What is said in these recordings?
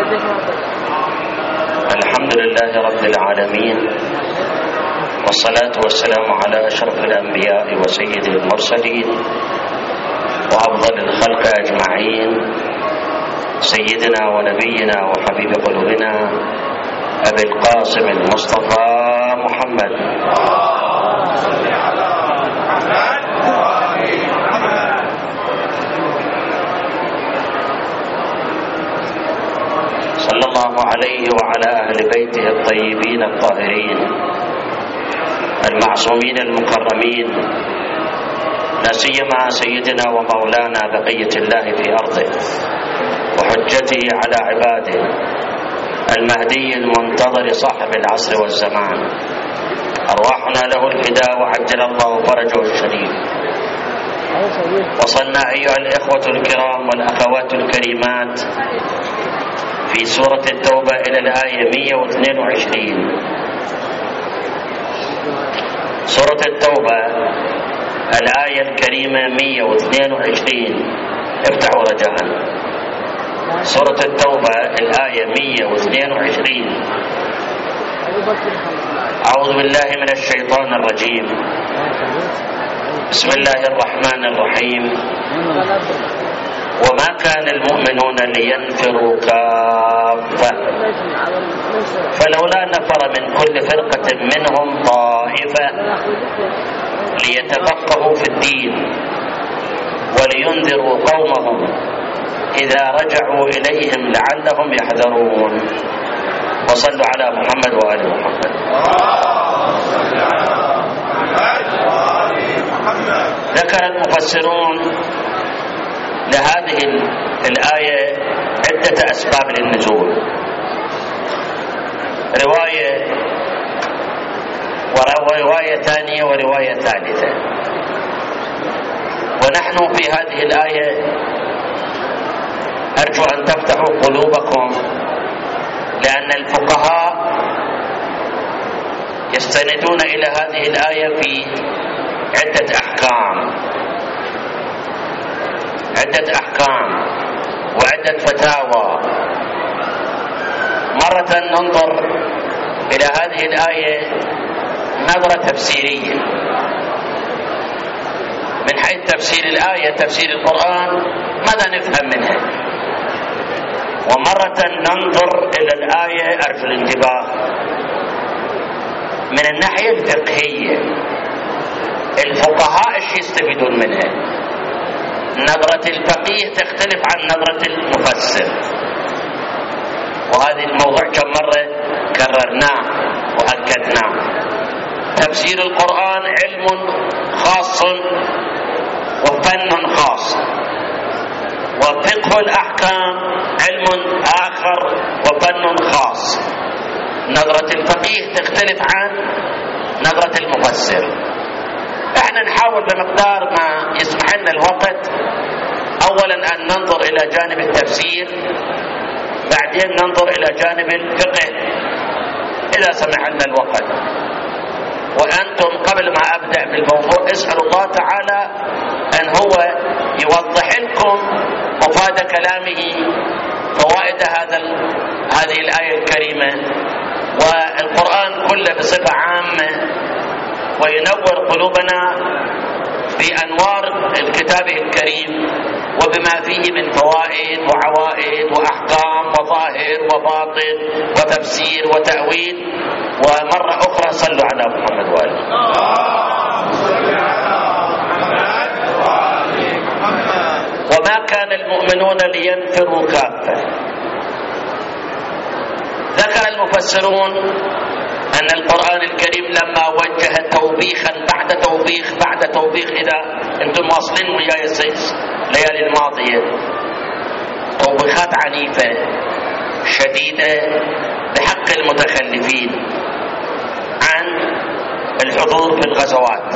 الحمد لله رب العالمين، والصلاة والسلام على أشرف الأنبياء وسيد المرسلين وأفضل الخلق أجمعين، سيدنا ونبينا وحبيب قلوبنا أبي القاسم المصطفى محمد. صلى الله عليه وعلى أهل بيته الطيبين الطاهرين المعصومين المكرمين، لا سيما سيدنا ومولانا بقية الله في أرضه وحجته على عباده، المهدي المنتظر صاحب العصر والزمان، أرواحنا له الفداء وعجل الله فرجه الشريف. وصلنا أيها الإخوة الكرام والأخوات الكريمات في سورة التوبة إلى الآية 122. سورة التوبة الآية الكريمة 122. افتحوا رجاء سورة التوبة الآية 122. أعوذ بالله من الشيطان الرجيم. بسم الله الرحمن الرحيم. وما كان المؤمنون لينفروا كافة فلولا نفر من كل فرقة منهم طائفة ليتفقهوا في الدين ولينذروا قومهم إذا رجعوا إليهم لعلهم يحذرون. وصلوا على محمد وآل محمد. ذكر المفسرون لهذه الآية عدة أسباب للنزول، ورواية ثانية ورواية ثالثة. ونحن في هذه الآية أرجو أن تفتحوا قلوبكم، لأن الفقهاء يستندون إلى هذه الآية في عدة أحكام وعدة فتاوى. مرة ننظر إلى هذه الآية نظرة تفسيرية من حيث تفسير الآية، تفسير القرآن، ماذا نفهم منها. ومرة ننظر إلى الآية، أرجو الانتباه، من الناحية الفقهية، الفقهاء ايش يستفيدون منها. نظرة الفقيه تختلف عن نظرة المفسر، وهذا الموضوع كم مرة كررناه وأكدناه. تفسير القرآن علم خاص وفن خاص، وفقه الأحكام علم آخر وفن خاص. نظرة الفقيه تختلف عن نظرة المفسر. احنا نحاول بمقدار ما يسمح لنا الوقت اولا ان ننظر الى جانب التفسير، بعدين ننظر الى جانب الفقه اذا سمح لنا الوقت. وانتم قبل ما ابدا بالموضوع اسالوا الله تعالى ان هو يوضح لكم مفاد كلامه، فوائد هذه الايه الكريمه والقران كله بصفه عامه، وينور قلوبنا بأنوار الكتاب الكريم وبما فيه من فوائد وعوائد وأحكام وظاهر وباطن وتفسير وتأويل. ومرة أخرى صلوا على محمد وآله. وما كان المؤمنون لينفروا كافة. ذكر المفسرون أن القرآن الكريم لما وجه توبيخا بعد توبيخ بعد توبيخ، إذا أنتم واصلين وياي الليالي الماضية، توبيخات عنيفة شديدة بحق المتخلفين عن الحضور في الغزوات.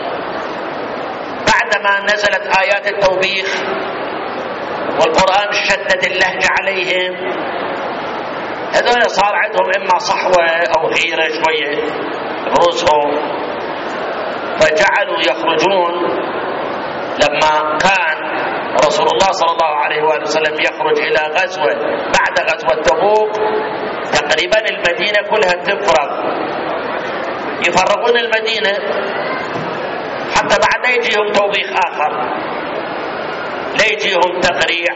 بعدما نزلت آيات التوبيخ والقرآن شدد اللهجة عليهم، هذول صار عندهم إما صحوة أو غيرة شوية برؤوسهم، فجعلوا يخرجون لما كان رسول الله صلى الله عليه وآله وسلم يخرج إلى غزوة بعد غزوة تبوك، تقريبا المدينة كلها تفرغ، يفرغون المدينة حتى بعد لا يجيهم توبيخ آخر، لا يجيهم تقريع.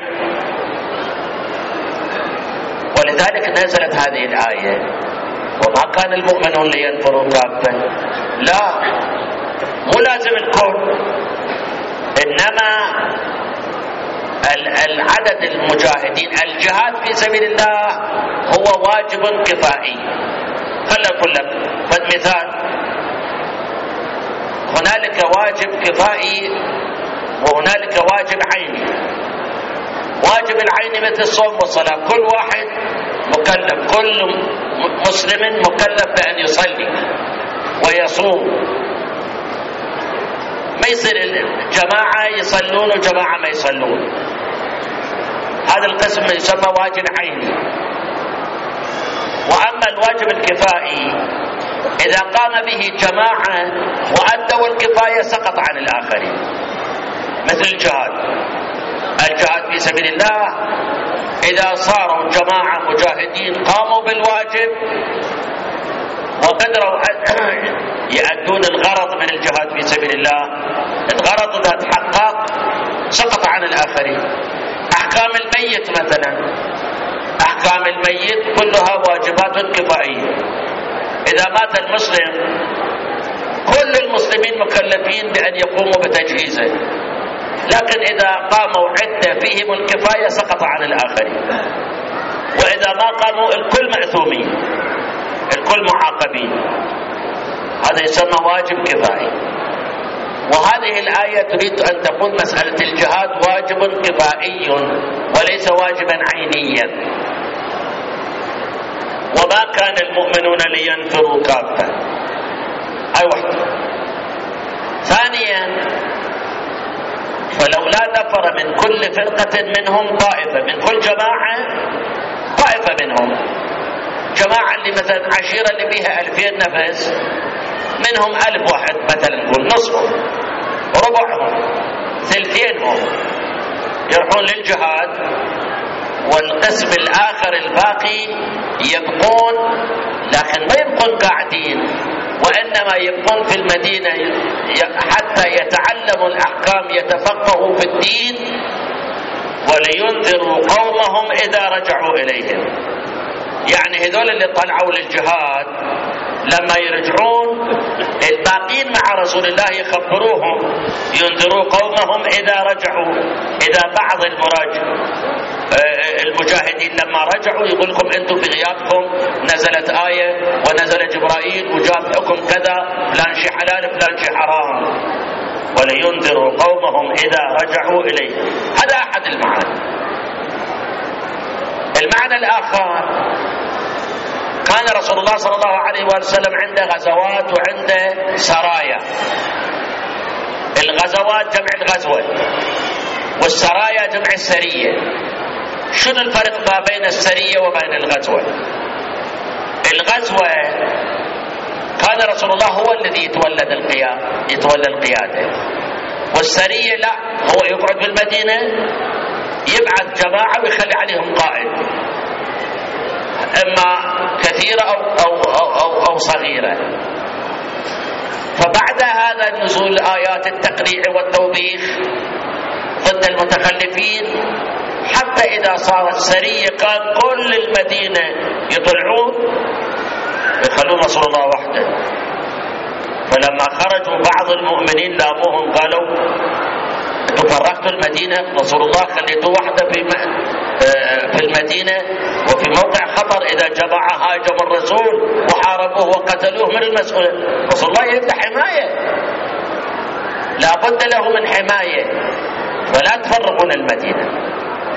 ولذلك نزلت هذه الآية: وما كان المؤمنون لينفروا كافة. لا، مو لازم الكل، إنما العدد المجاهدين، الجهاد في سبيل الله هو واجب كفائي. خلنا نقول لك مثال: هنالك واجب كفائي وهنالك واجب عيني. واجب العين مثل الصوم والصلاة، كل واحد مكلف، كل مسلم مكلف بأن يصلي ويصوم. ما يصير جماعة يصلون وجماعة ما يصلون، هذا القسم يسمى واجب عيني. وأما الواجب الكفائي إذا قام به جماعة وأدوا الكفاية سقط عن الآخرين، مثل الجهاد في سبيل الله، إذا صاروا جماعة مجاهدين قاموا بالواجب وقدروا يؤدون الغرض من الجهاد في سبيل الله، الغرض إذا تحقق سقط عن الآخرين. أحكام الميت مثلا، أحكام الميت كلها واجبات كفائية. إذا مات المسلم كل المسلمين مكلفين بأن يقوموا بتجهيزه، لكن إذا قاموا عدة فيهم الكفاية سقط عن الآخرين، وإذا ما قاموا الكل مأثومين، الكل معاقبين. هذا يسمى واجب كفائي. وهذه الآية تريد أن تقول مسألة الجهاد واجب كفائي وليس واجبا عينيا. وما كان المؤمنون لينفروا كافة، أي واحدة. ثانيا: فلولا نفر من كل فرقة منهم طائفة، من كل جماعة طائفة منهم. جماعة اللي مثلا عشيرة اللي فيها 2000 نفس، منهم 1000 واحد مثلا، نقول نصفهم، ربعهم، ثلثينهم يروحون للجهاد، والقسم الآخر الباقي يبقون، لكن ما يبقون قاعدين، وإنما يبقون في المدينة حتى يتعلموا الأحكام، يتفقهوا في الدين، ولينذروا قومهم إذا رجعوا إليهم. يعني هذول اللي طلعوا للجهاد لما يرجعون الباقين مع رسول الله يخبروهم، ينذروا قومهم إذا رجعوا. إذا بعض المجاهدين لما رجعوا يقول لكم أنتم في غيابكم نزلت آية ونزل جبرائيل وجاب حكم كذا، فلان شيء حلال فلان شيء حرام، ولينذروا قومهم إذا رجعوا إليه. هذا أحد المعاني. المعنى الآخر: كان رسول الله صلى الله عليه وسلم عنده غزوات وعنده سرايا. الغزوات جمع الغزوة، والسرايا جمع السرية. شنو الفرق ما بين السرية وبين الغزوة؟ الغزوة كان رسول الله هو الذي يتولى القيادة، والسرية لا، هو يقعد بالمدينة يبعث جماعة ويخلي عليهم قائد، إما كثيرة أو صغيرة. فبعد هذا نزول آيات التقريع والتوبيخ ضد المتخلفين، حتى إذا صارت سرية كان كل المدينة يطلعون يخلون رسول الله وحده. فلما خرجوا بعض المؤمنين لاموهم قالوا: انتم فرقتوا المدينة، رسول الله خليتوه وحده في المدينة وفي موقع خطر، إذا جماعة هاجموا الرسول وحاربوه وقتلوه من المسؤول. رسول الله يبدأ حماية، لا بد له من حماية، ولا تفرقون المدينة.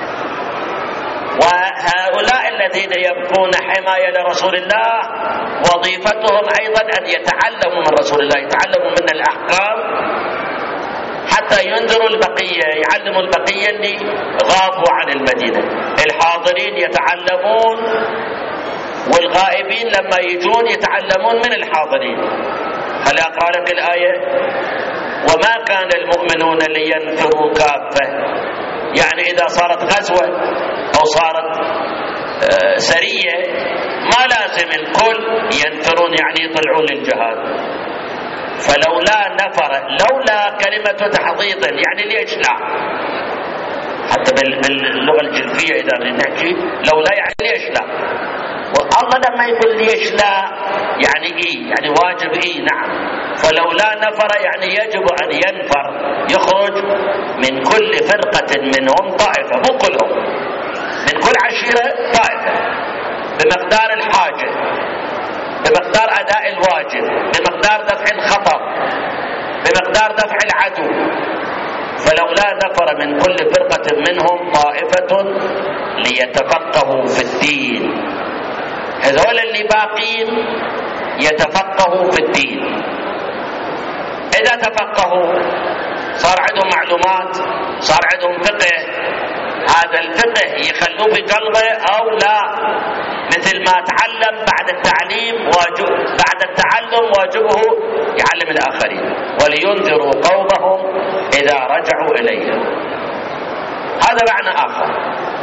وهؤلاء الذين يبقون حماية لرسول الله وظيفتهم أيضا أن يتعلموا من رسول الله، يتعلموا من الأحكام حتى ينذروا البقية، يعلموا البقية اللي غابوا عن المدينة. الحاضرين يتعلمون، والغائبين لما يجون يتعلمون من الحاضرين. هل أقرأ لك الآية: وما كان المؤمنون لينفروا كافة. يعني إذا صارت غزوة أو صارت سرية ما لازم الكل ينفرون يعني يطلعون للجهاد. فلولا نفر، لولا كلمة تحضيض يعني ليش لا، حتى باللغة الجلفية إذا نحكي لولا يعني ليش لا، والله لما يقول ليش لا يعني إيه، يعني واجب إيه، نعم. فلولا نفر يعني يجب أن ينفر، يخرج من كل فرقة منهم طائفة، مو كلهم، من كل عشيرة طائفة بمقدار الحاجة، بمقدار أداء الواجب، بمقدار دفع الخطر، بمقدار دفع العدو. فلولا نفر من كل فرقة منهم طائفة ليتفقهوا في الدين، هذول اللي باقين يتفقهوا في الدين. إذا تفقهوا صار عندهم معلومات، صار عندهم فقه، هذا الفقه يخلوه بقلبه أو لا، مثل ما تعلم بعد التعليم بعد التعلم واجبه يعلم الآخرين، ولينذروا قومهم إذا رجعوا إليهم. هذا معنى آخر.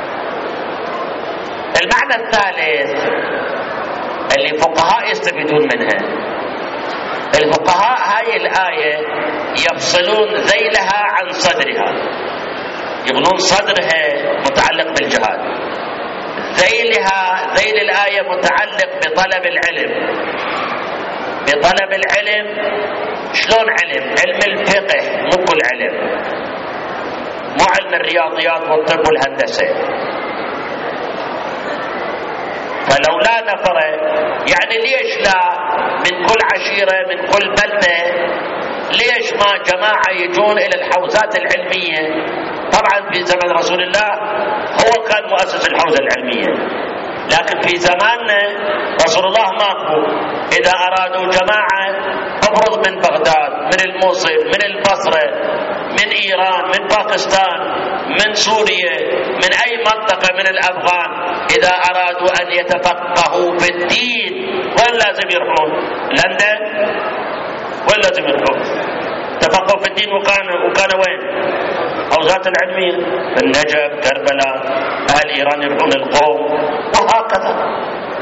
المعنى الثالث اللي فقهاء يستفيدون منها، الفقهاء هاي الآية يفصلون ذيلها عن صدرها، يقولون صدرها متعلق بالجهاد، ذيل الآية متعلق بطلب العلم. بطلب العلم، شلون علم؟ علم الفقه، مو كل علم، مو علم الرياضيات والطب والهندسة. فلولا نفر يعني ليش لا من كل عشيرة، من كل بلدة، ليش ما جماعة يجون إلى الحوزات العلمية؟ طبعا في زمن رسول الله هو كان مؤسس الحوزة العلمية، لكن في زماننا رسول الله ماكو. إذا أرادوا جماعة أفرض من بغداد، من الموصل، من البصرة، من إيران، من باكستان، من سوريا، من أي منطقة من الأفغان، إذا أرادوا أن يتفقهوا في الدين وين لازم يروحون؟ لندن؟ وين لازم يروحون؟ تفقهوا في الدين وكان وين؟ حوزات العلمية، النجف، كربلاء، أهل إيران يروحون القوم، وهكذا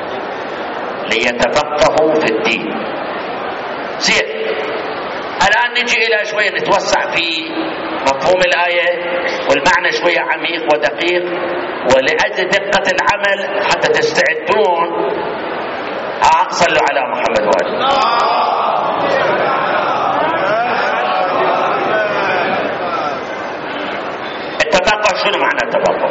ليتفقهوا في الدين. زين، الآن نجي إلى شوية نتوسع في مفهوم الآية، والمعنى شوية عميق ودقيق، ولأجل دقة العمل حتى تستعدون صلوا على محمد وآله. التفقه شنو معنى التفقه؟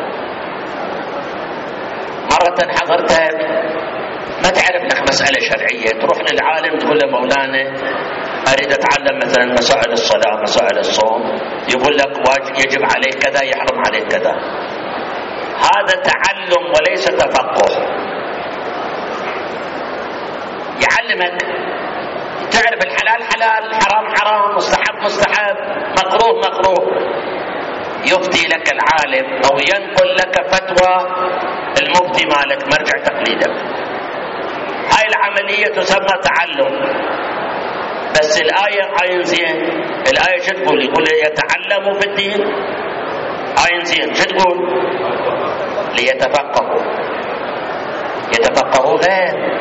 مرة حضرتها ما تعرف لك مسألة شرعية، تروح للعالم تقول له مولانا أريد أتعلم مثلا مسائل الصلاة، مسائل الصوم، يقول لك يجب عليك كذا، يحرم عليك كذا. هذا تعلم وليس تفقه. يعلمك تعرف الحلال حلال، الحرام حرام، مستحب مستحب، مكروه مكروه. يفتي لك العالم أو ينقل لك فتوى المفتي مالك، مرجع تقليدك. هاي العملية تسمى تعلم. بس الآية عين زين، الآية شو تقول؟ يقول يتعلموا في الدين. عين زين شو تقول؟ ليتفقهوا. يتفقهوا غير،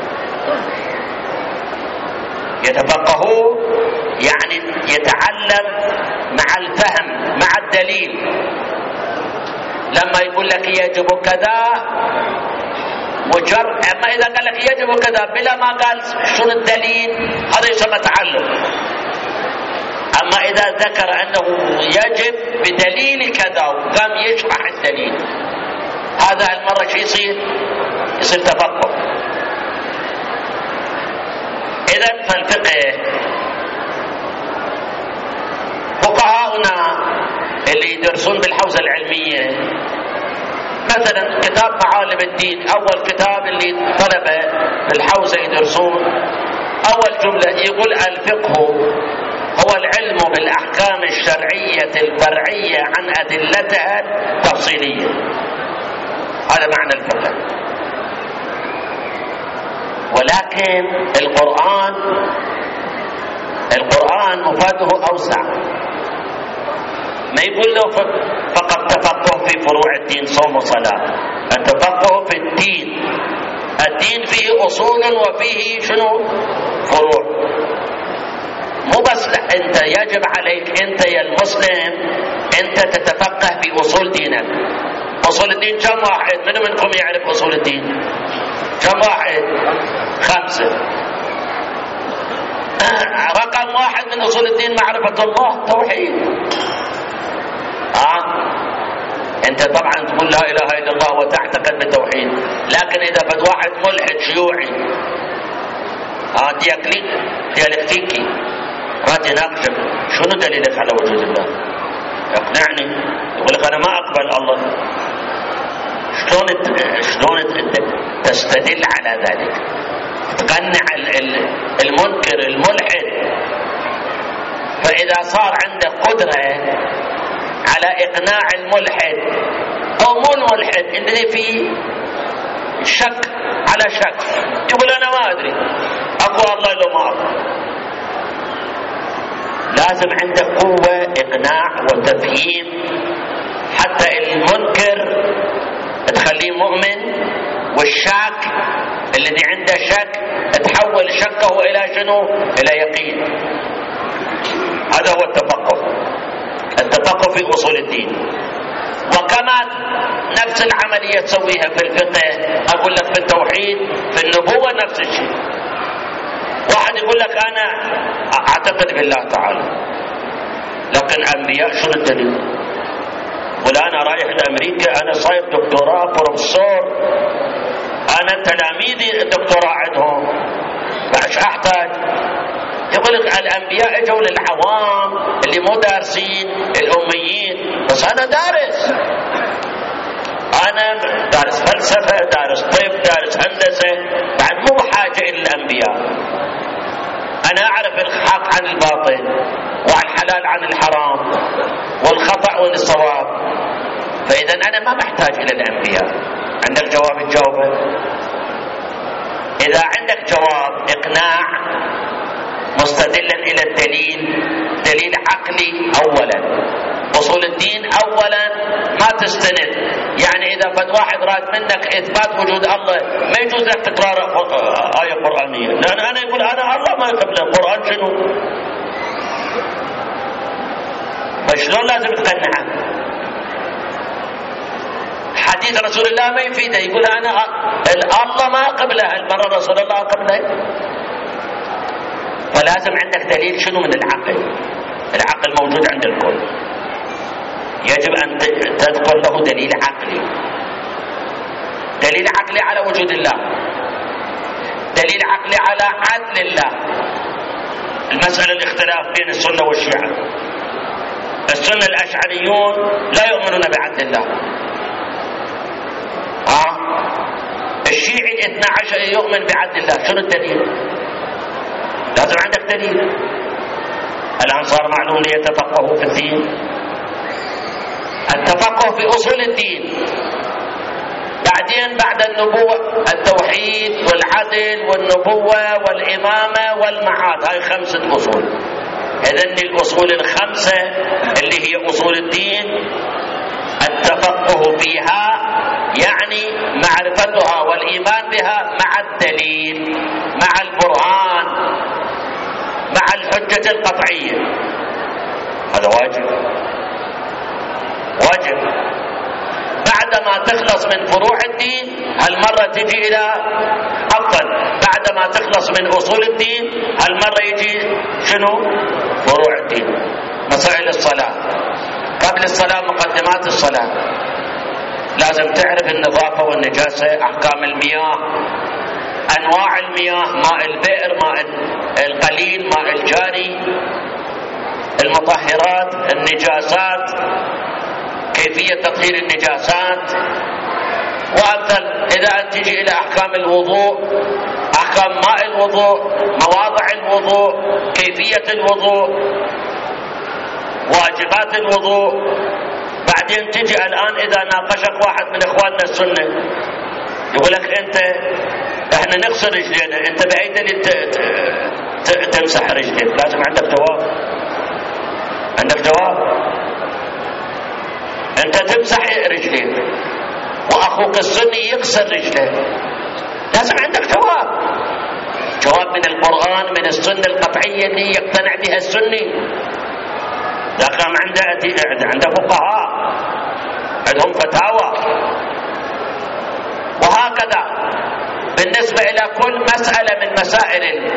يتفقهوا يعني يتعلم مع الفهم مع الدليل. لما يقول لك يجب كذا أما إذا قال لك يجب كذا بلا ما قال شنو الدليل، هذا يسمى تعلم. أما إذا ذكر أنه يجب بدليل كذا وقام يشرح الدليل، هذا المرة شو يصير تفقه. إذن فالفقه فقهاؤنا اللي يدرسون بالحوزة العلمية، مثلا كتاب معالم الدين، أول كتاب اللي طلبة بالحوزة يدرسون، أول جملة يقول الفقه هو العلم بالأحكام الشرعية الفرعية عن أدلتها التفصيلية. هذا معنى الفقه. ولكن القرآن مفاده أوسع، ما يقول له فقط التفقه في فروع الدين صوم وصلاة. التفقه في الدين، الدين فيه أصول وفيه شنو؟ فروع. مو بس أنت يجب عليك أنت يا المسلم أنت تتفقه في أصول دينك. أصول الدين كم واحد؟ منكم يعرف أصول الدين؟ كم واحد؟ 5. رقم 1 من أصول الدين معرفة الله، توحيد. أنت طبعا تقول لا إله إلا الله وتعتقد بالتوحيد، لكن إذا فد واحد ملحد شيوعي ديالكتيكي راد يناقشك، شنو دليلك على وجود الله؟ اقنعني. يقول لك أنا ما أقبل الله. شلون تستدل على ذلك؟ تقنع المنكر الملحد. فإذا صار عندك قدرة على إقناع الملحد أو مو الملحد اللي فيه شك على شك، يقول أنا ما أدري أقوى الله لو ما أقوى. لازم عندك قوة إقناع وتفهيم حتى المنكر تخليه مؤمن، والشاك الذي عنده شك تحول شكه إلى شنو؟ إلى يقين. هذا هو التفقه في أصول الدين. وكما نفس العملية تسويها في الفقه، أقول لك في التوحيد، في النبوة نفس الشيء. واحد يقول لك أنا أعتقد بالله تعالى، لكن أنبياء شنو الدليل؟ يقول أنا رايح لأمريكا، أنا صاير دكتوراه بروفيسور، أنا تلاميذي الدكتوراه عندهم، فايش أحتاج؟ يقول لك الأنبياء اجوا للعوام اللي مو دارسين، الأميين، بس أنا دارس، أنا دارس فلسفة، دارس طب، دارس هندسة، بعد مو بحاجة إلى الأنبياء. أنا أعرف الحق عن الباطل والحلال عن الحرام والخطأ والصواب، فإذا أنا ما محتاج إلى الأنبياء. عندك جواب تجاوبه؟ إذا عندك جواب إقناع مستدلا إلى الدليل، دليل عقلي أولا، أصول الدين أولا ما تستند. يعني إذا فد واحد راد منك إثبات وجود الله، ما يجوز لك تقرأ آية قرآنية، لأن أنا يقول أنا الله ما يقبل القرآن شنو؟ فشلون لازم تقنعه؟ حديث رسول الله ما يفيده، يقول أنا الله ما قبله، المرة رسول الله قبله. فلازم عندك دليل شنو؟ من العقل. العقل موجود عند الكل، يجب أن تذكر له دليل عقلي. دليل عقلي على وجود الله، دليل عقلي على عدل الله. المسألة الاختلاف بين السنة والشيعة. السنة الأشعريون لا يؤمنون بعدل الله، الشيعي 12 يؤمن بعدل الله. شنو الدليل؟ لازم عندك دليل. الآن صار معلوم ليتفقهوا في الدين. التفقه في أصول الدين، بعدين بعد النبوة التوحيد والعدل والنبوة والإمامة والمعاد، هاي 5 أصول. إذن الأصول ال5 اللي هي أصول الدين التفقه فيها يعني معرفتها والإيمان بها مع الدليل، مع البرهان، مع الحجة القطعية. هذا واجب. بعدما تخلص من فروع الدين هالمرة تجي إلى بعدما تخلص من أصول الدين هالمرة يجي شنو؟ فروع الدين. مسائل الصلاة، قبل الصلاة مقدمات الصلاة، لازم تعرف النظافة والنجاسة، أحكام المياه، أنواع المياه، ماء البئر، ماء القليل، ماء الجاري، المطهرات، النجاسات، كيفية تطهير النجاسات وأمثل. إذا أن تجي إلى أحكام الوضوء، أحكام ماء الوضوء، مواضع الوضوء، كيفية الوضوء، واجبات الوضوء. بعدين تجي الآن إذا ناقشك واحد من إخواننا السنة يقول لك إحنا نغسل رجلينا، أنت بأي دليل تمسح رجليك؟ لازم عندك جواب. عندك جواب. انت تمسح رجليك واخوك السني يغسل رجله، لازم عندك جواب من القرآن من السنة القطعية اللي يقتنع بها السني. لكن عنده فقهاء عندهم فتاوى. وهكذا بالنسبة إلى كل مسألة من مسائل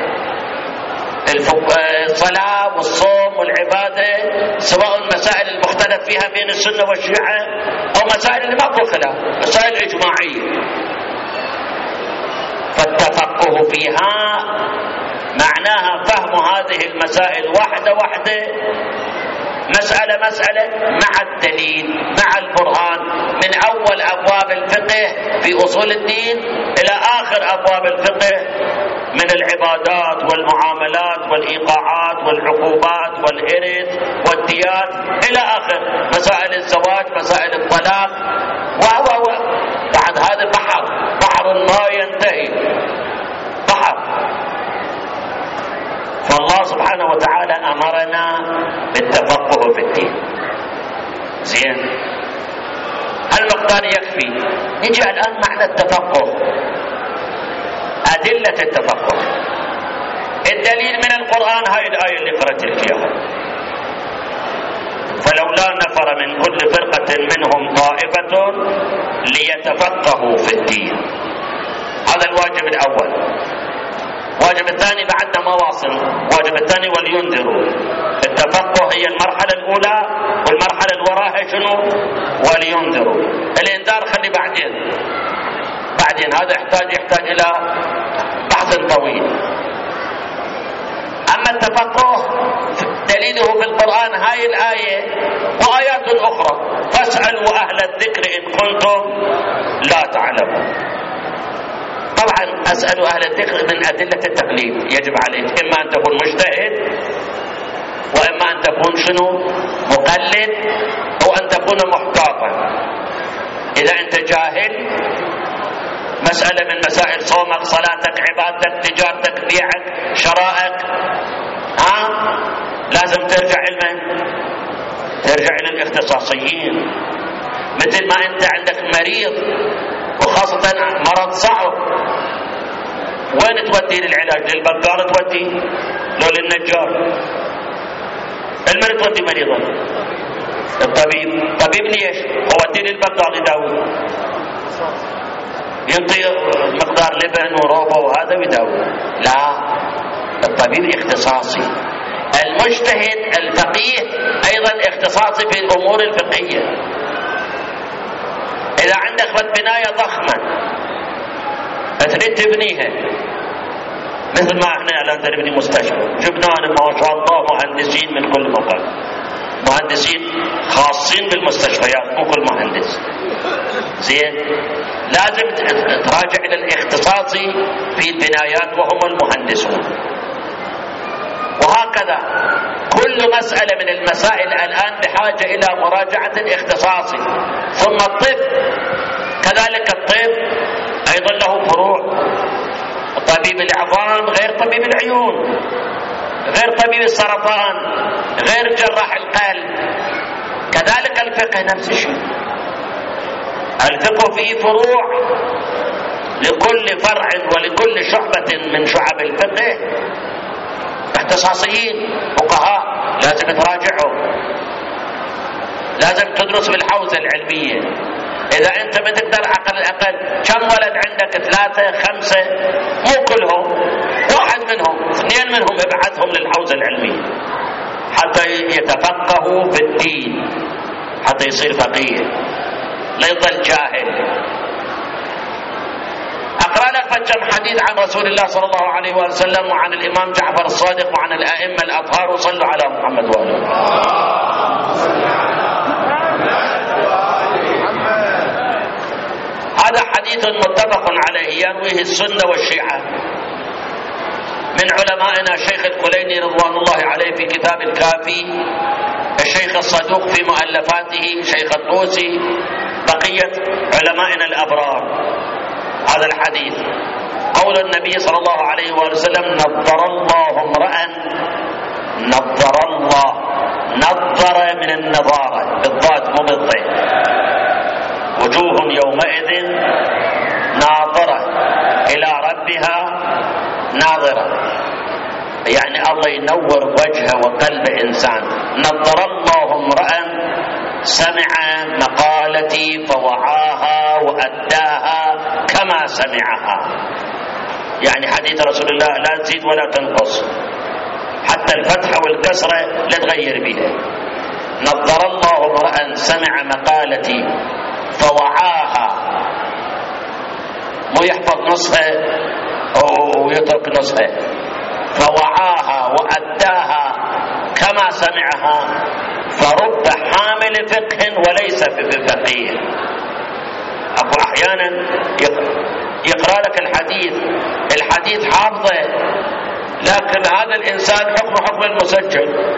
الصلاة والصوم والعبادة، سواء المسائل المختلف فيها بين السنة والشيعة أو مسائل اللي ماكو خلاف، مسائل إجماعية. فالتفقه فيها معناها فهم هذه المسائل واحدة واحدة، مسألة مسألة، مع الدليل مع البرهان، من أول أبواب الفقه في أصول الدين إلى آخر أبواب الفقه من العبادات والمعاملات والإيقاعات والعقوبات والإرث والديات إلى آخر مسائل الزواج، مسائل الطلاق، وهو بعد هذا بحر ما ينتهي، بحر. فالله سبحانه وتعالى أمرنا بالتفقه في الدين. زين، المقدار يكفي. نجي الآن معنى التفقه، أدلة التفقه. الدليل من القرآن هاي الآية اللي قرأت لك إياها: فلولا نفر من كل فرقة منهم طائفة ليتفقهوا في الدين. هذا الواجب الأول. الواجب الثاني بعدنا مواصل. الواجب الثاني ولينذروا. التفقه هي المرحلة الأولى، والمرحلة اللي وراها شنو؟ ولينذروا. الإنذار خلي بعدين، هذا يحتاج إلى بحث طويل. أما التفقه دليله في القرآن هاي الآية وآيات أخرى: فاسألوا أهل الذكر إن كنتم لا تعلمون. طبعا أسألوا أهل الذكر من أدلة التقليد، يجب عليك إما أن تكون مجتهد، وإما أن تكون شنو؟ مقلد، أو أن تكون محتاطا. إذا أنت جاهل مسألة من مسائل صومك، صلاتك، عبادتك، تجارتك، بيعك، شرائك، لازم ترجع إلى الاختصاصيين. مثل ما أنت عندك مريض وخاصة مرض صعب، وين تودي للعلاج؟ للبقال تودي لو للنجار؟ المريض تودي مريضا الطبيب ليش؟ هو ودي للبقال يداوي، ينطي مقدار لبن وروبه وهذا ويداوي. لا، الطبيب اختصاصي. المجتهد الفقيه ايضا اختصاصي في الامور الفقهيه. اذا عندك بنايه ضخمه تريد تبنيها، مثل ما احنا الان نبني مستشفى، جبنا ما شاء الله مهندسين من كل مكان، مهندسين خاصين بالمستشفيات، مو كل مهندس. زين، لازم تراجع الى الاختصاصي في البنايات وهم المهندسون. وهكذا كل مسألة من المسائل الآن بحاجة إلى مراجعة الاختصاصي. ثم الطب كذلك، الطب أيضا له فروع. طبيب العظام غير طبيب العيون، غير طبيب السرطان، غير جراح القلب. كذلك الفقه نفس الشيء. الفقه فيه فروع، لكل فرع ولكل شعبة من شعب الفقه اختصاصيين فقهاء لازم تراجعهم، لازم تدرس بالحوزة العلمية. إذا أنت ما تقدر على الأقل كم ولد عندك؟ 3 5، مو كلهم، واحد منهم 2 منهم ابعثهم للحوزة العلمية حتى يتفقهوا في الدين، حتى يصير فقيه، لا يظل جاهل. أقرأ لك كم حديث عن رسول الله صلى الله عليه وسلم وعن الإمام جعفر الصادق وعن الأئمة الأطهار، وصلوا على محمد وآله. هذا حديث متفق عليه يرويه السنة والشيعة من علمائنا الشيخ الكليني رضوان الله عليه في كتاب الكافي، الشيخ الصدوق في مؤلفاته، شيخ الطوسي، بقية علمائنا الأبرار. هذا الحديث قول النبي صلى الله عليه وسلم: نظر الله امرأ نظر من النظارة بالضاد مو بالضين. وجوه يومئذ ناظرة إلى ربها ناظرة، يعني الله ينور وجهه وقلب إنسان. نظر الله امرأ سمع مقالتي فوعاها وأداها كما سمعها، يعني حديث رسول الله لا تزيد ولا تنقص، حتى الفتحة والكسرة لا تغير بها. نظر الله امرأ سمع مقالتي فوعاها، مو يحفظ نصها ويترك نصها، فوعاها وأداها كما سمعها. فرب حامل فقه وليس بفقيه. أبو أحيانا يقرأ لك الحديث حافظه، لكن هذا الإنسان حكم المسجل،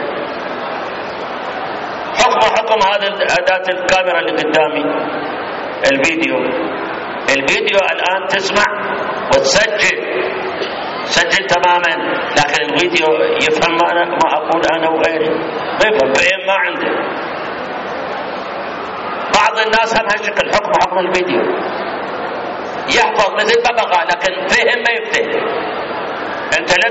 حكم هذا أداة الكاميرا اللي قدامي، الفيديو الآن تسمع وتسجل تماما، لكن الفيديو يفهم ما أقول أنا وغيري، ما يفهم، ما عنده. بعض الناس هم هالشكل، حكم الفيديو، يحفظ مثل ببغاء لكن فهم ما يفتهم. أنت لا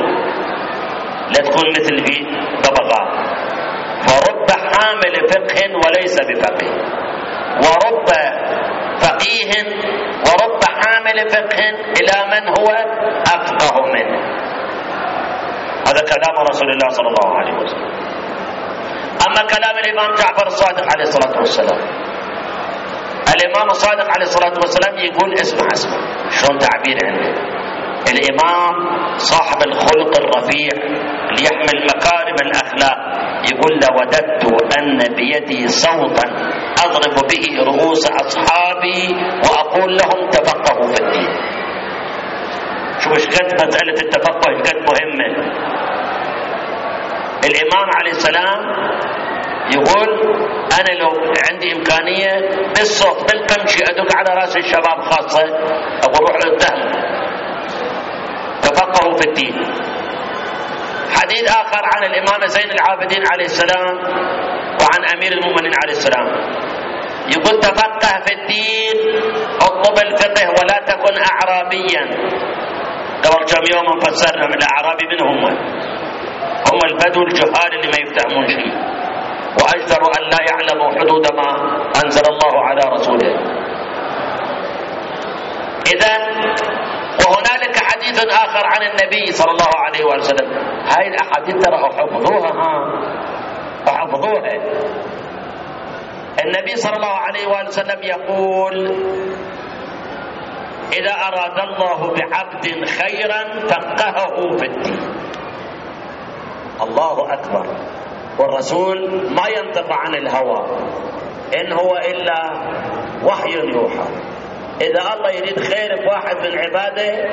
تكون مثل في ببغاء. فرب حامل فقه وليس بفقيه، ورب فقيه ورب حامل فقه إلى من هو أفقه منه. هذا كلام رسول الله صلى الله عليه وسلم. أما كلام الإمام جعفر الصادق عليه الصلاة والسلام، الإمام الصادق عليه الصلاة والسلام يقول اسمع شلون تعبير عنده. الإمام صاحب الخلق الرفيع اللي يحمل مكارم الأخلاق يقول لوددت أن بيدي صوتا أضرب به رؤوس أصحابي وأقول لهم تفقهوا في الدين. شو ايش قد مسألة التفقه ايش قد مهمة. الإمام عليه السلام يقول أنا لو عندي إمكانية بالصوت بالقمشي أدق على رأس الشباب خاصة أقول روح للدهم تفقهوا في الدين. حديث آخر عن الإمام زين العابدين عليه السلام وعن أمير المؤمنين عليه السلام يقول تفقه في الدين، اطلب الفقه ولا تكن أعرابيا. قبل كم يوم فسرنا من الأعرابي من هم البدو الجهال اللي ما يفتهمون شيء، وأجدروا أن لا يعلموا حدود ما أنزل الله على رسوله. إذن وهنالك حديث آخر عن النبي صلى الله عليه وسلم، هاي الأحاديث ترى أحفظوها. النبي صلى الله عليه وسلم يقول إذا أراد الله بعبد خيرا فقهه في الدين. الله أكبر. والرسول ما ينطق عن الهوى، إن هو إلا وحي يوحى. إذا الله يريد خير بواحد من عباده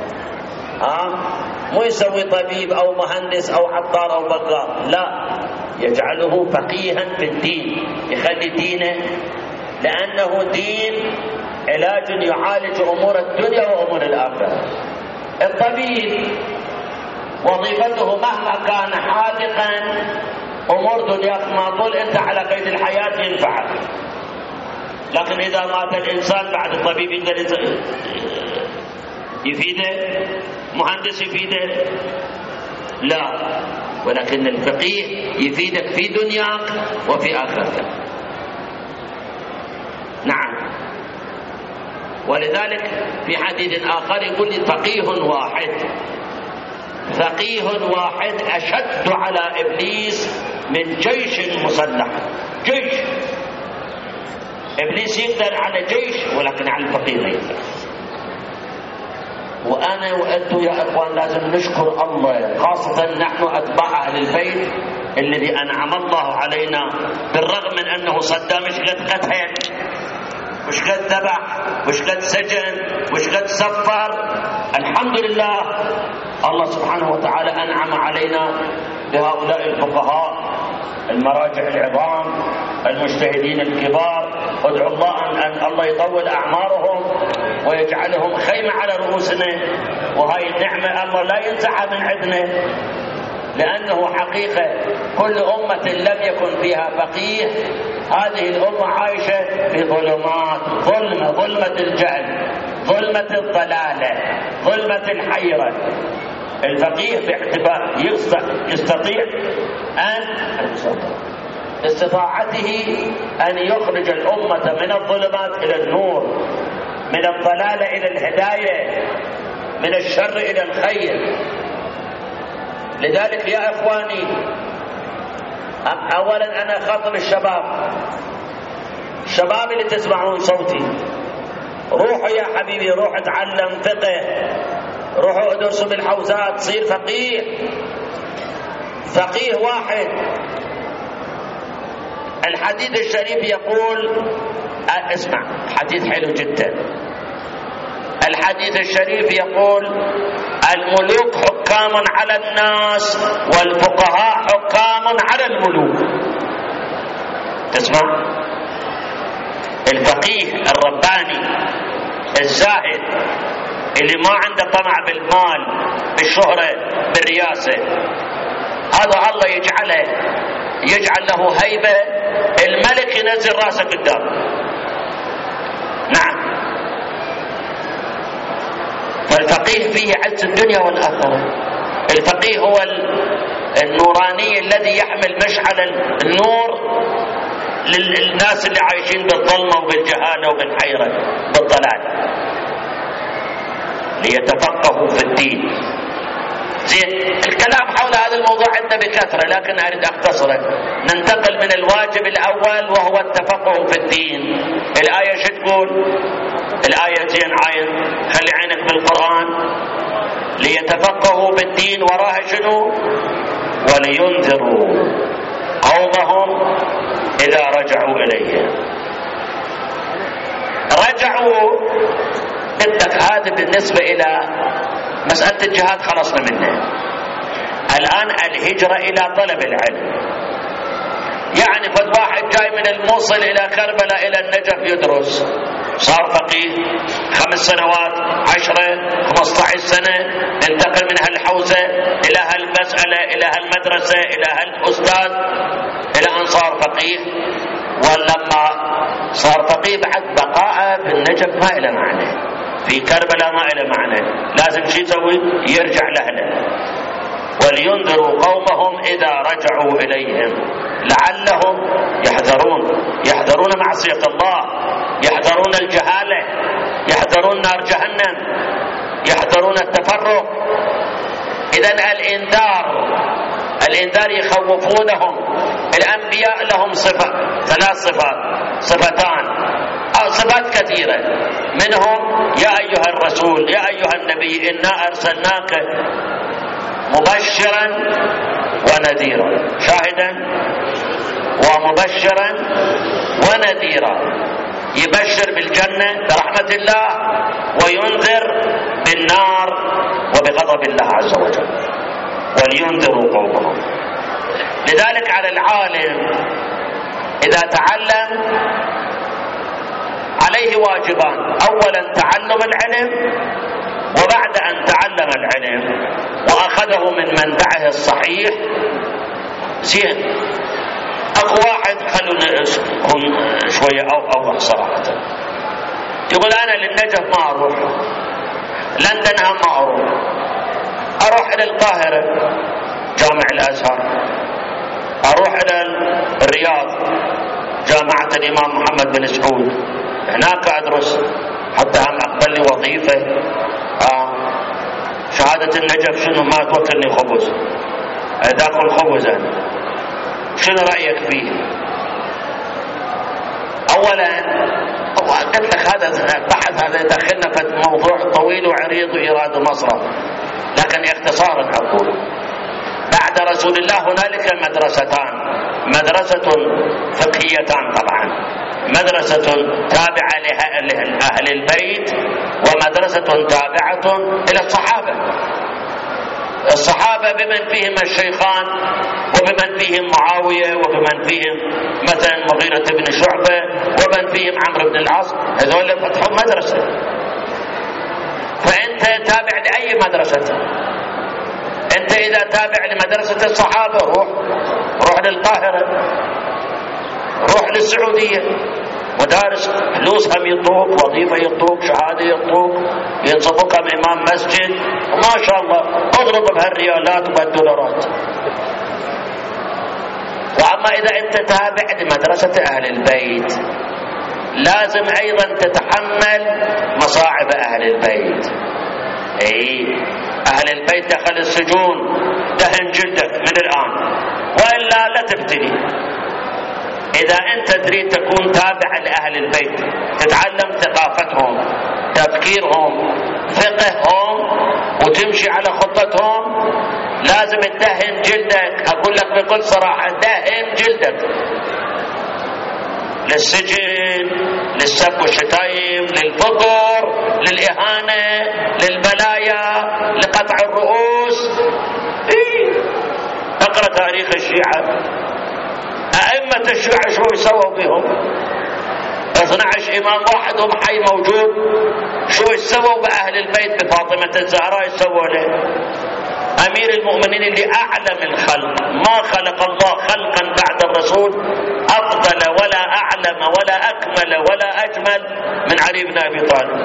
مو يسوي طبيب أو مهندس أو عطار أو بقال، لا، يجعله فقيها في الدين، يخلي دينه، لأنه دين علاج يعالج أمور الدنيا وأمور الآخرة. الطبيب وظيفته مهما كان حاذقا أمور دنياك ما طول أنت على قيد الحياة ينفعك، لكن إذا مات الإنسان بعد الطبيب يقدر يفيده، مهندس يفيده، لا، ولكن الفقيه يفيدك في دنياك وفي آخرتك. نعم. ولذلك في حديث آخر يقول فقيه واحد أشد على إبليس من جيش مسلح. جيش إبليس يقدر على جيش، ولكن على الفقيه ما يقدر. وأنا وأنتم يا أخوان لازم نشكر الله، خاصة نحن أتباع أهل البيت الذي أنعم الله علينا، بالرغم من أنه صدام مش قد قتل، مش قد ذبح، مش قد سجن، مش قد سفر. الحمد لله الله سبحانه وتعالى أنعم علينا بهؤلاء الفقهاء المراجع العظام المجتهدين الكبار. ادعو الله أن الله يطول أعمارهم ويجعلهم خيمة على رؤوسنا، وهاي النعمة الله لا ينزعها من عندنا. لأنه حقيقة كل أمة لم يكن فيها فقيه هذه الأمة عايشة في ظلمات، ظلمة الجهل، ظلمة الضلالة، ظلمة الحيرة. الفقيه في اعتبار يستطيع استطاعته أن يخرج الأمة من الظلمات إلى النور، من الضلالة إلى الهداية، من الشر إلى الخير. لذلك يا إخواني، أولا أنا أخاطب الشباب اللي تسمعون صوتي، روحوا يا حبيبي، روحوا اتعلم فقه، روحوا ادرسوا بالحوزات، صير فقيه واحد. الحديث الشريف يقول، اسمع حديث حلو جدا، الحديث الشريف يقول: الملوك حكام على الناس والفقهاء حكام على الملوك. تسمع؟ الفقيه الرباني الزاهد اللي ما عنده طمع بالمال، بالشهرة، بالرياسة، هذا الله يجعل له هيبة، الملك ينزل راسه قدام. نعم، فالفقيه فيه عز الدنيا والآخرة. الفقيه هو النوراني الذي يحمل مشعل النور للناس اللي عايشين بالظلمة وبالجهالة وبالحيرة بالضلال، ليتفقهوا في الدين. زين، الكلام حول هذا الموضوع عندنا بكثرة، لكن أريد أختصره. ننتقل من الواجب الأول وهو التفقه في الدين. الآية شو تقول؟ الآية زين عين، خلي عينك بالقرآن. ليتفقهوا بالدين، وراها شنو؟ ولينذروا قومهم إذا رجعوا إليهم. رجعوا بدك، هذا بالنسبة إلى مسألة الجهاد خلصنا منه. الآن الهجرة إلى طلب العلم، يعني فد واحد جاي من الموصل إلى كربلاء إلى النجف يدرس، صار فقيه 5 سنوات 10 15 سنة، انتقل من هالحوزة إلى هالمسألة إلى هالمدرسة إلى هالأستاذ إلى أن صار فقيه. ولما صار فقيه بعد بقاءه في النجف ما إلى معنى، في كربلاء ما إلى معنى، لازم شي يسوي؟ يرجع لأهله. ولينذروا قومهم إذا رجعوا إليهم لعلهم يحذرون معصية الله، يحذرون الجهالة، يحذرون نار جهنم، يحذرون التفرق. إذن الإنذار يخوفونهم. الأنبياء لهم 3 صفات، صفتان أو صفات كثيرة، منهم يا أيها الرسول، يا أيها النبي، إنا أرسلناك مبشرا ونذيرا، شاهدا ومبشرا ونذيرا. يبشر بالجنة برحمة الله، وينذر بالنار وبغضب الله عز وجل. ولينذروا قومهم. لذلك على العالم إذا تعلم عليه واجبان: أولا تعلم العلم، وبعد أن تعلم العلم وأخذه من منبعه الصحيح. زين، أخو واحد خلونا شوية أوضح صراحة، يقول أنا للنجف ما أروح، لندن هم ما أروح إلى القاهرة جامع الأزهر، أروح إلى الرياض جامعة الإمام محمد بن سعود، هناك أدرس حتى هم أقبل لي وظيفة. شهادة النجف شنو؟ ما توكلني خبز، أكل خبز أنا. شنو رأيك فيه؟ أولا قلت لك هذا البحث هذا يدخلنا في موضوع طويل وعريض ويراد مصرف، لكن اختصارا أقول: بعد رسول الله هنالك مدرستان: مدرسة فقهيتان طبعا، مدرسة تابعة لأهل البيت، ومدرسة تابعة إلى الصحابة. الصحابة بمن فيهم الشيخان، وبمن فيهم معاوية، وبمن فيهم مثلا مغيرة بن شعبة، ومن فيهم عمرو بن العاص، هذول فتحوا مدرسة. فأنت تابع لأي مدرسة؟ انت اذا تابع لمدرسة الصحابة روح للقاهرة، روح للسعودية، مدارس فلوسهم يطوق، وظيفة يطوق، شهادة يطوق، ينصفوك امام مسجد وما شاء الله اضرب بهالريالات وبهالدولارات. واما اذا انت تابع لمدرسة اهل البيت لازم ايضا تتحمل مصاعب اهل البيت. اهل البيت دخل السجون دهن جلدك من الان والا لا تبتلي. اذا انت تريد تكون تابع لاهل البيت تتعلم ثقافتهم، تفكيرهم، فقههم، وتمشي على خطتهم، لازم تدهن جلدك. اقول لك بكل صراحة دهن جلدك للسجن، للسب والشتايم، للفقر، للإهانة، للبلايا، لقطع الرؤوس. اقرأ تاريخ الشيعة، أئمة الشيعة شو يسووا بهم؟ 12 إمام واحدهم حي موجود، شو يسووا بأهل البيت بفاطمة الزهراء؟ يسووا له أمير المؤمنين اللي أعلم الخلق، ما خلق الله خلقا بعد الرسول أفضل ولا أعلم ولا أكمل ولا أجمل من علي بن أبي طالب.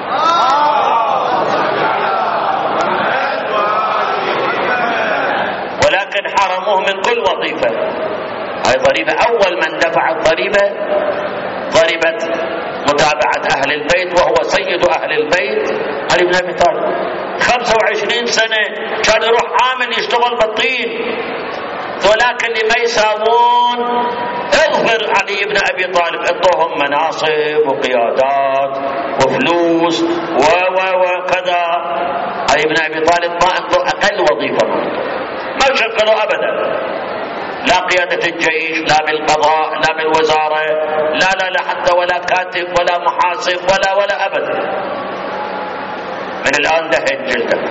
ولكن حرموه من كل وظيفة. هاي ضريبة، أول من دفع الضريبة ضريبة متابعة أهل البيت، وهو سيد أهل البيت علي بن أبي طالب. 25 سنة كان يروح عامل يشتغل بالطين، ولكن اللي ما يساوون اظهر علي بن أبي طالب، اعطوهم مناصب وقيادات وفلوس وكذا. علي بن أبي طالب ما عنده أقل وظيفة، ما شكلوا أبدا، لا قيادة الجيش، لا بالقضاء، لا بالوزارة، لا حتى ولا كاتب ولا محاسب ولا أبدا. من الآن دهن جلدك.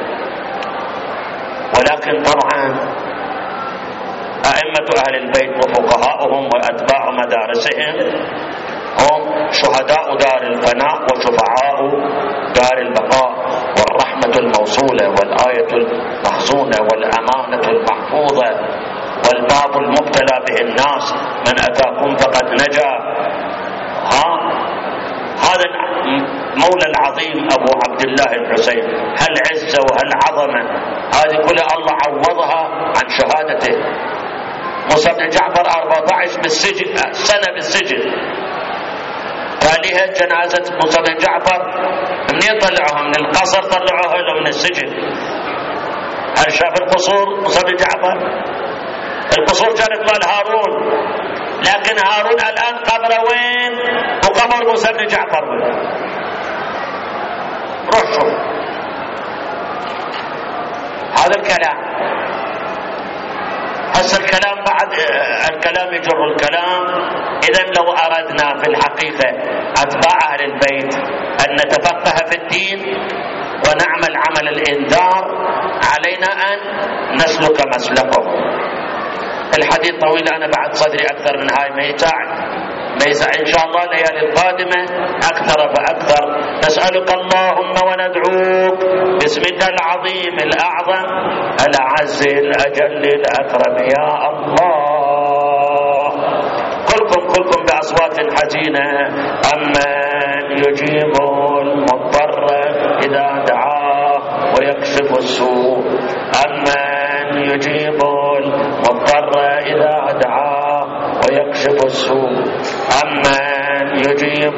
ولكن طبعا أئمة أهل البيت وفقهاؤهم وأتباع مدارسهم هم شهداء دار الفناء وشفعاء دار البقاء، والرحمة الموصولة والآية المخزونة والأمانة المحفوظة والباب المبتلى به الناس، من أتاكم فقد نجا. هذا المولى العظيم أبو عبد الله الحسين، هالعزة وهالعظمة هذه كلها الله عوضها عن شهادته. موسى بن جعفر 14 سنة بالسجن، تاليها جنازة موسى بن جعفر منين طلعوها؟ من القصر طلعوها له من السجن. هل شاف القصور موسى بن جعفر؟ القصور كانت مال هارون، لكن هارون الآن قبره وين؟ وقبر موسى بن جعفر وين؟ روح شوف هذا الكلام. هسه الكلام بعد الكلام يجر الكلام. إذن لو أردنا في الحقيقة أتباع أهل البيت أن نتفقه في الدين ونعمل عمل الإنذار، علينا أن نسلك مسلكهم. الحديث طويل، أنا بعد صدري أكثر من هاي ما يسع إن شاء الله الليالي القادمة أكثر فأكثر. نسألك اللهم وندعوك باسمك العظيم الأعظم الأعز الأجل الأكرم يا الله. كلكم بأصوات حزينة: أمن يجيب المضطر إذا دعاه ويكشف السوء، أمن يجيب المضطر إذا دعاه ويكشف السوء، أمن يجيب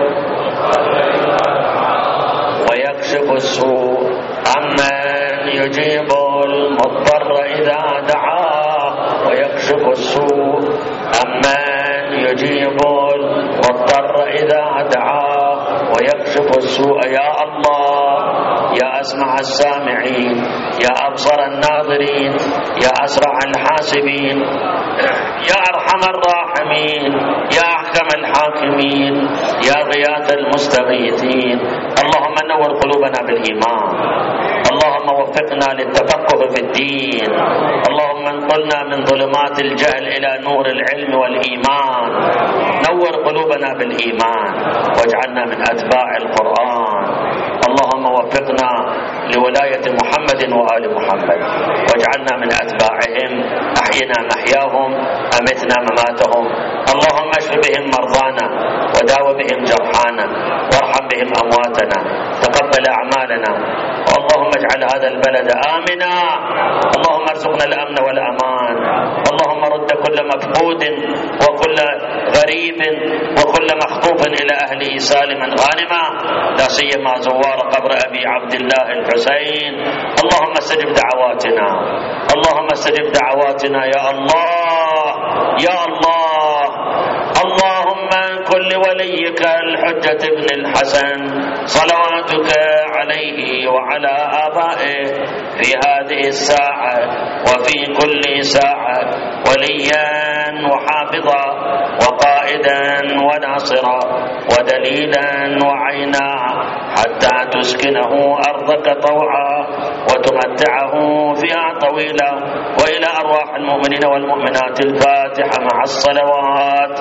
ويكشف السوء، أمن يجيب المضطر إذا دعاه ويكشف السوء، أمن يجيب المضطر إذا دعاه ويكشف السوء. يا الله، يا أسمع السامعين، يا أبصر الناظرين، يا أسرع الحاسبين، يا أرحم الراحمين، يا أحكم الحاكمين، يا غياث المستغيثين. اللهم نور قلوبنا بالإيمان، اللهم وفقنا للتفقه في الدين، اللهم انقلنا من ظلمات الجهل إلى نور العلم والإيمان. نور قلوبنا بالإيمان واجعلنا من أتباع القرآن. اللهم وفقنا لولاية محمد وآل محمد، واجعلنا من أتباعهم، أحينا محياهم، أمتنا مماتهم. اللهم اشف بهم مرضانا، وداو بهم جرحانا، وارحم بهم أمواتنا، تقبل أعمالنا. اللهم اجعل هذا البلد آمنا، اللهم ارزقنا الأمن والأمان. اللهم رد كل مفقود وكل غريب وكل مخطوف إلى أهله سالما غانما، لا سيما زوار قبر أبي عبد الله الحسين. اللهم استجب دعواتنا، اللهم استجب دعواتنا يا الله يا الله. اللهم كن لوليك الحجة ابن الحسن صلواتك عليه وعلى آبائه في هذه الساعة وفي كل ساعة وليا وحافظا وقائدا وناصرا ودليلا وعينا، حتى تسكنه أرضك طوعا وتمتعه فيها طويلا. وإلى أرواح المؤمنين والمؤمنات الفاتحة مع الصلوات.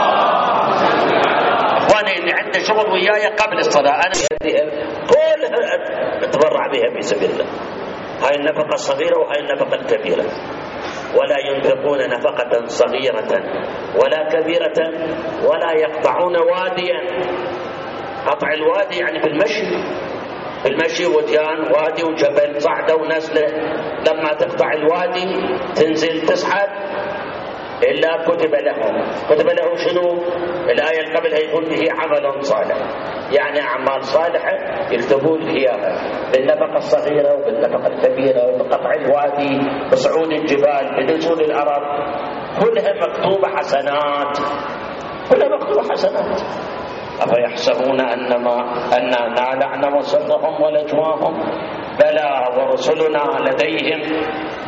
أخواني اللي عنده شغل وياي قبل الصلاة أنا كلها أتبرع بها في سبيل الله. هاي النفقة الصغيرة وهاي النفقة الكبيرة، ولا ينفقون نفقة صغيرة ولا كبيرة ولا يقطعون واديا. قطع الوادي يعني في المشي وديان وادي وجبل صعدة ونسلة. لما تقطع الوادي تنزل تصعد إلا كتب له شنو؟ الآية اللي قبلها يقول به عمل صالح، يعني أعمال صالحة يكتبون إياها بالنفقة الصغيرة وبالنفقة الكبيرة وبقطع الوادي بصعود الجبال بنزول الأرض، كلها مكتوبة حسنات، كلها مكتوبة حسنات. أفيحسبون أننا نعلم سرهم ونجواهم؟ بلى ورسلنا لديهم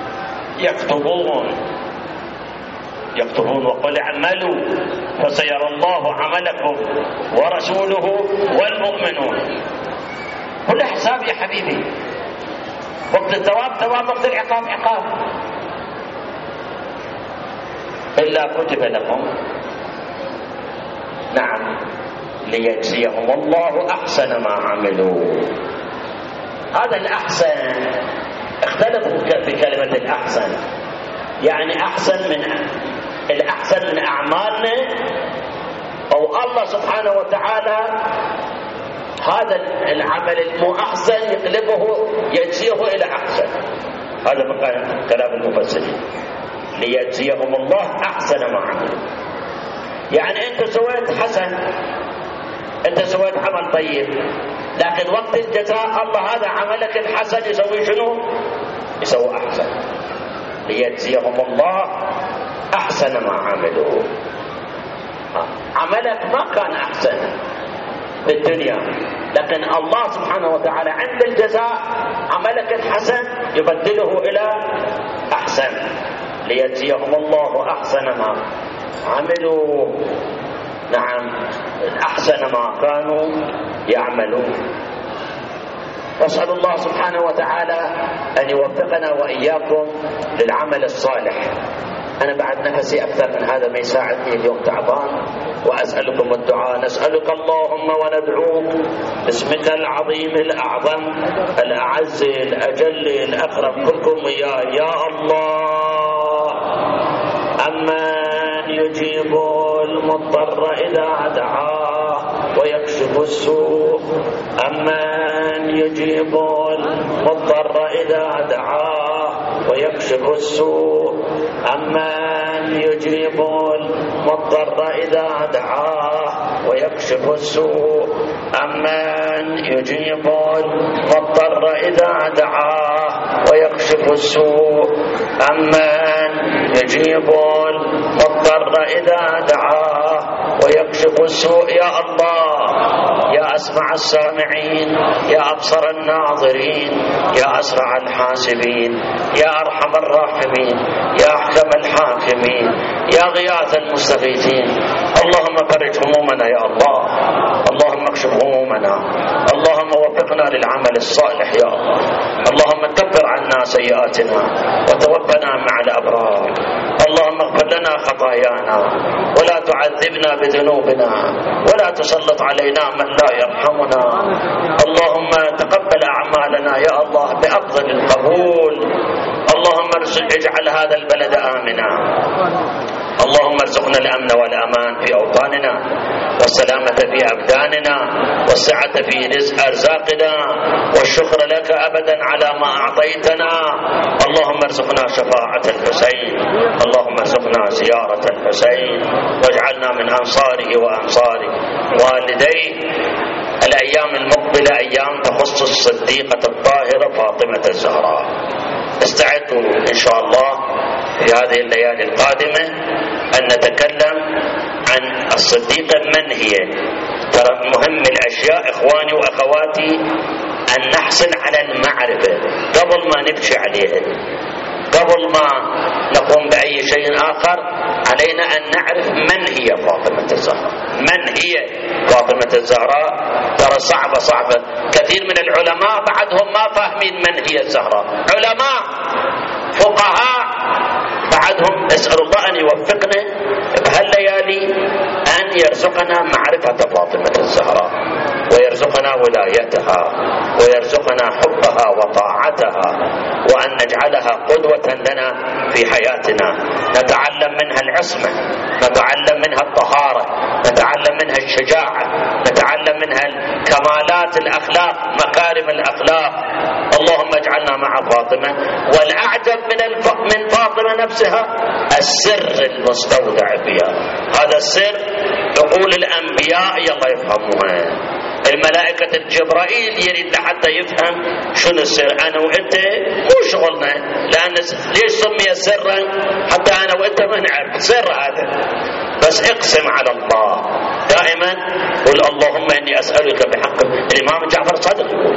يكتبون وقل اعملوا فسيرى الله عملكم ورسوله والمؤمنون. كل حساب يا حبيبي، وقت الثواب ثواب، وقت العقاب عقاب. إلا كتب لهم، نعم، ليجزيهم الله أحسن ما عملوا. هذا الأحسن، اختلفوا في كلمة الأحسن، يعني الأحسن من أعمالنا، أو الله سبحانه وتعالى هذا العمل المو أحسن يقلبه يجزيه إلى أحسن. هذا مقام كلام المفسرين، ليجزيهم الله أحسن ما عملوا. يعني أنت سويت حسن، أنت سويت عمل طيب، لكن وقت الجزاء الله هذا عملك الحسن يسوي شنو؟ يسوي أحسن. ليجزيهم الله أحسن ما عملوا. عملك ما كان أحسن في الدنيا، لكن الله سبحانه وتعالى عند الجزاء عملك الحسن يبدله إلى أحسن. ليجزيهم الله أحسن ما عملوا، نعم، أحسن ما كانوا يعملون. وأسأل الله سبحانه وتعالى أن يوفقنا وإياكم للعمل الصالح. أنا بعد نفسي أكثر من هذا ما يساعدني، اليوم تعبان، وأسألكم الدعاء. نسألك اللهم وندعوك باسمك العظيم الأعظم الأعز الأجل الأكرم، كلكم يا الله. أمن يجيب المضطر إذا دعاه ويكشف السوء، أمن يجيب المضطر إذا دعاه ويكشف السوء، أمن يجيب المضطر إذا دعاه ويكشف السوء، أمن يجيب المضطر إذا دعاه ويكشف السوء، أمن يجيب المضطر إذا دعاه ويكشف السوء. يا الله، يا أسمع السامعين، يا أبصر الناظرين، يا أسرع الحاسبين، يا أرحم الراحمين، يا أحكم الحاكمين، يا غياث المستغيثين. اللهم فرج همومنا يا الله، اللهم اكشف همومنا، اللهم وفقنا للعمل الصالح يا الله. اللهم كفر عنا سيئاتنا وتوفنا مع الأبرار. اللهم اغفر لنا خطايانا ولا تعذبنا بذنوبنا ولا تسلط علينا من لا يرحمنا. اللهم تقبل لنا يا الله بأفضل القبول. اللهم اجعل هذا البلد آمنا، اللهم ارزقنا الأمن والأمان في أوطاننا، والسلامة في أبداننا، والسعة في رزق أرزاقنا، والشكر لك أبدا على ما أعطيتنا. اللهم ارزقنا شفاعة الحسين، اللهم ارزقنا زيارة الحسين، واجعلنا من أنصاره وأنصار والديه. الأيام المقبلة أيام تخص الصديقة الطاهرة فاطمة الزهراء. استعدوا إن شاء الله في هذه الليالي القادمة أن نتكلم عن الصديقة من هي. ترى مهم الأشياء إخواني وأخواتي أن نحصل على المعرفة قبل ما نبكي عليها، قبل ما نقوم بأي شيء آخر علينا أن نعرف من هي فاطمة الزهراء. من هي فاطمة الزهراء؟ ترى صعبة. كثير من العلماء بعدهم ما فاهمين من هي الزهراء، علماء فقهاء بعدهم. أسأل الله أن يوفقنا بهالليالي أن يرزقنا معرفة فاطمة الزهراء، ويرزقنا ولايتها، ويرزقنا حبها وطاعتها، وأن نجعلها قدوة لنا في حياتنا. نتعلم منها العصمة، نتعلم منها الطهارة، نتعلم منها الشجاعة، نتعلم منها كمالات الأخلاق، مكارم الأخلاق. اللهم اجعلنا مع فاطمة. والأعجب من فاطمة نفسها السر المستودع فيها. هذا السر عقول الأنبياء يلا يفهموها. الملائكة الجبرائيل يريد حتى يفهم شنو السر. أنا وإنت مو شغلنا، لأن ليش سمي سرا حتى أنا وإنت ما نعرف سر هذا. بس اقسم على الله دائما، قل اللهم إني أسألك بحق. الإمام جعفر صادق يقول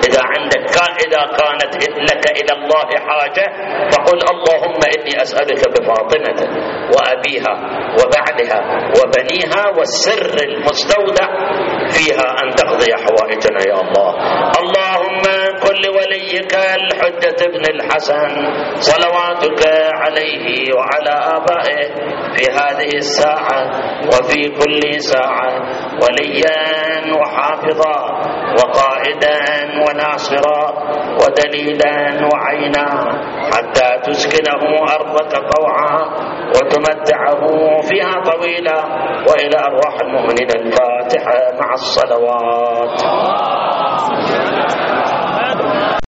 إذا كانت لك إلى الله حاجة فقل اللهم إني أسألك بفاطمة وأبيها وبعدها وبنيها والسر المستودع فيها أن تقضي حوائجنا يا الله. اللهم كن لوليك الحجة ابن الحسن صلواتك عليه وعلى آبائه في هذه الساعة وفي كل ساعة وليا وحافظا وقائدا وناصرا ودليلا وعينا، حتى تسكنه أرضك طوعا وتمتعه فيها طويلا. وإلى أرواح المؤمنين الفاتحة مع الصلوات.